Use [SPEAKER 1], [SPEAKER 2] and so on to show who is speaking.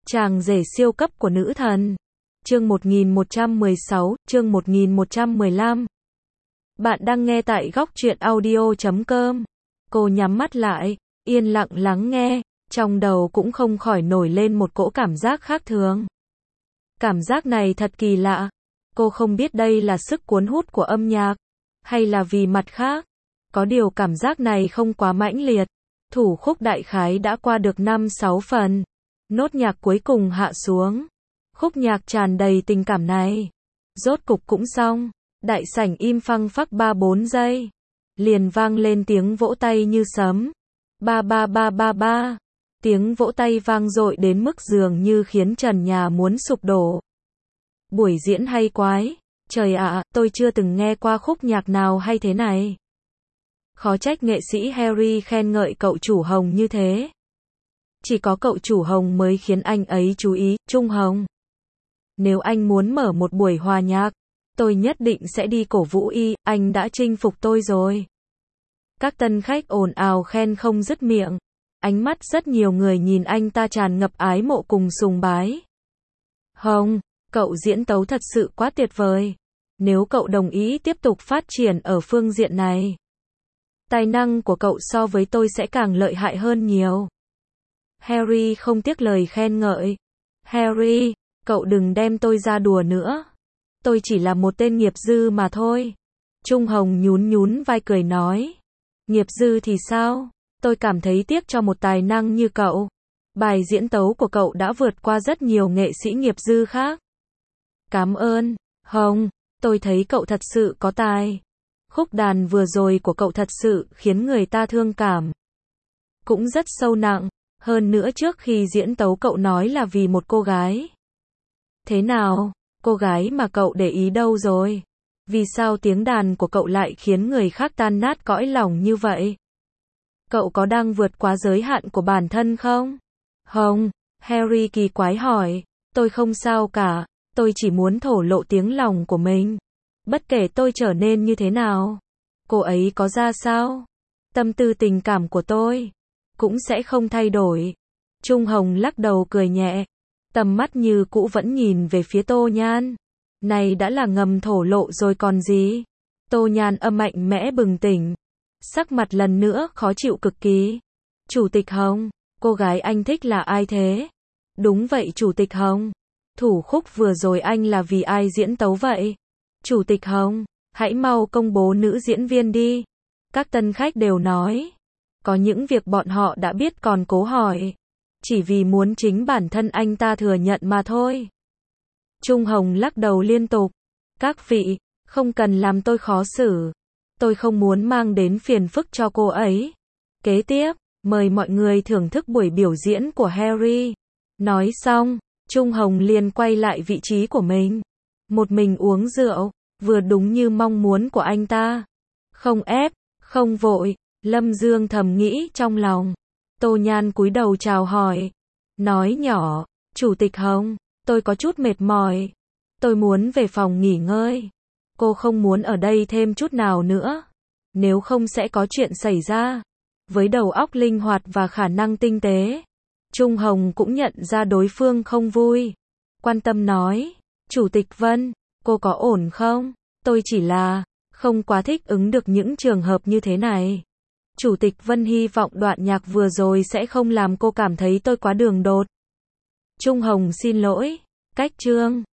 [SPEAKER 1] Chàng rể siêu cấp của nữ thần. Chương 1116, chương 1115. Bạn đang nghe tại góc truyện audio.com. Cô nhắm mắt lại, yên lặng lắng nghe, trong đầu cũng không khỏi nổi lên một cỗ cảm giác khác thường. Cảm giác này thật kỳ lạ. Cô không biết đây là sức cuốn hút của âm nhạc, hay là vì mặt khác. Có điều cảm giác này không quá mãnh liệt. Thủ khúc đại khái đã qua được 5-6 phần. Nốt nhạc cuối cùng hạ xuống. Khúc nhạc tràn đầy tình cảm này. Rốt cục cũng xong. Đại sảnh im phăng phắc 3-4 giây. Liền vang lên tiếng vỗ tay như sấm. Ba ba ba ba ba. Tiếng vỗ tay vang dội đến mức dường như khiến trần nhà muốn sụp đổ. Buổi diễn hay quái. Trời ạ, tôi chưa từng nghe qua khúc nhạc nào hay thế này. Khó trách nghệ sĩ Harry khen ngợi cậu chủ Hồng như thế. Chỉ có cậu chủ Hồng mới khiến anh ấy chú ý, Trung Hồng. Nếu anh muốn mở một buổi hòa nhạc, tôi nhất định sẽ đi cổ vũ y, anh đã chinh phục tôi rồi. Các tân khách ồn ào khen không dứt miệng. Ánh mắt rất nhiều người nhìn anh ta tràn ngập ái mộ cùng sùng bái. Hồng, cậu diễn tấu thật sự quá tuyệt vời. Nếu cậu đồng ý tiếp tục phát triển ở phương diện này, tài năng của cậu so với tôi sẽ càng lợi hại hơn nhiều. Harry không tiếc lời khen ngợi. Harry, cậu đừng đem tôi ra đùa nữa. Tôi chỉ là một tên nghiệp dư mà thôi. Trung Hồng nhún nhún vai cười nói. Nghiệp dư thì sao? Tôi cảm thấy tiếc cho một tài năng như cậu. Bài diễn tấu của cậu đã vượt qua rất nhiều nghệ sĩ nghiệp dư khác. Cảm ơn, Hồng. Tôi thấy cậu thật sự có tài. Khúc đàn vừa rồi của cậu thật sự khiến người ta thương cảm. Cũng rất sâu nặng. Hơn nữa trước khi diễn tấu cậu nói là vì một cô gái. Thế nào? Cô gái mà cậu để ý đâu rồi? Vì sao tiếng đàn của cậu lại khiến người khác tan nát cõi lòng như vậy? Cậu có đang vượt quá giới hạn của bản thân không? Hồng, Harry kỳ quái hỏi. Tôi không sao cả. Tôi chỉ muốn thổ lộ tiếng lòng của mình. Bất kể tôi trở nên như thế nào, cô ấy có ra sao, tâm tư tình cảm của tôi cũng sẽ không thay đổi. Trung Hồng lắc đầu cười nhẹ, tầm mắt như cũ vẫn nhìn về phía Tô Nhan. Này đã là ngầm thổ lộ rồi còn gì. Tô Nhan âm mạnh mẽ bừng tỉnh, sắc mặt lần nữa khó chịu cực kỳ. Chủ tịch Hồng, cô gái anh thích là ai thế? Đúng vậy Chủ tịch Hồng. Thủ khúc vừa rồi anh là vì ai diễn tấu vậy? Chủ tịch Hồng, hãy mau công bố nữ diễn viên đi. Các tân khách đều nói. Có những việc bọn họ đã biết còn cố hỏi. Chỉ vì muốn chính bản thân anh ta thừa nhận mà thôi. Trung Hồng lắc đầu liên tục. Các vị, không cần làm tôi khó xử. Tôi không muốn mang đến phiền phức cho cô ấy. Kế tiếp, mời mọi người thưởng thức buổi biểu diễn của Harry. Nói xong, Trung Hồng liền quay lại vị trí của mình. Một mình uống rượu, vừa đúng như mong muốn của anh ta. Không ép, không vội, Lâm Dương thầm nghĩ trong lòng. Tô Nhan cúi đầu chào hỏi. Nói nhỏ, Chủ tịch Hồng, tôi có chút mệt mỏi. Tôi muốn về phòng nghỉ ngơi. Cô không muốn ở đây thêm chút nào nữa. Nếu không sẽ có chuyện xảy ra. Với đầu óc linh hoạt và khả năng tinh tế, Trung Hồng cũng nhận ra đối phương không vui. Quan tâm nói. Chủ tịch Vân, cô có ổn không? Tôi chỉ là không quá thích ứng được những trường hợp như thế này. Chủ tịch Vân hy vọng đoạn nhạc vừa rồi sẽ không làm cô cảm thấy tôi quá đường đột. Trung Hồng xin lỗi. Cách chương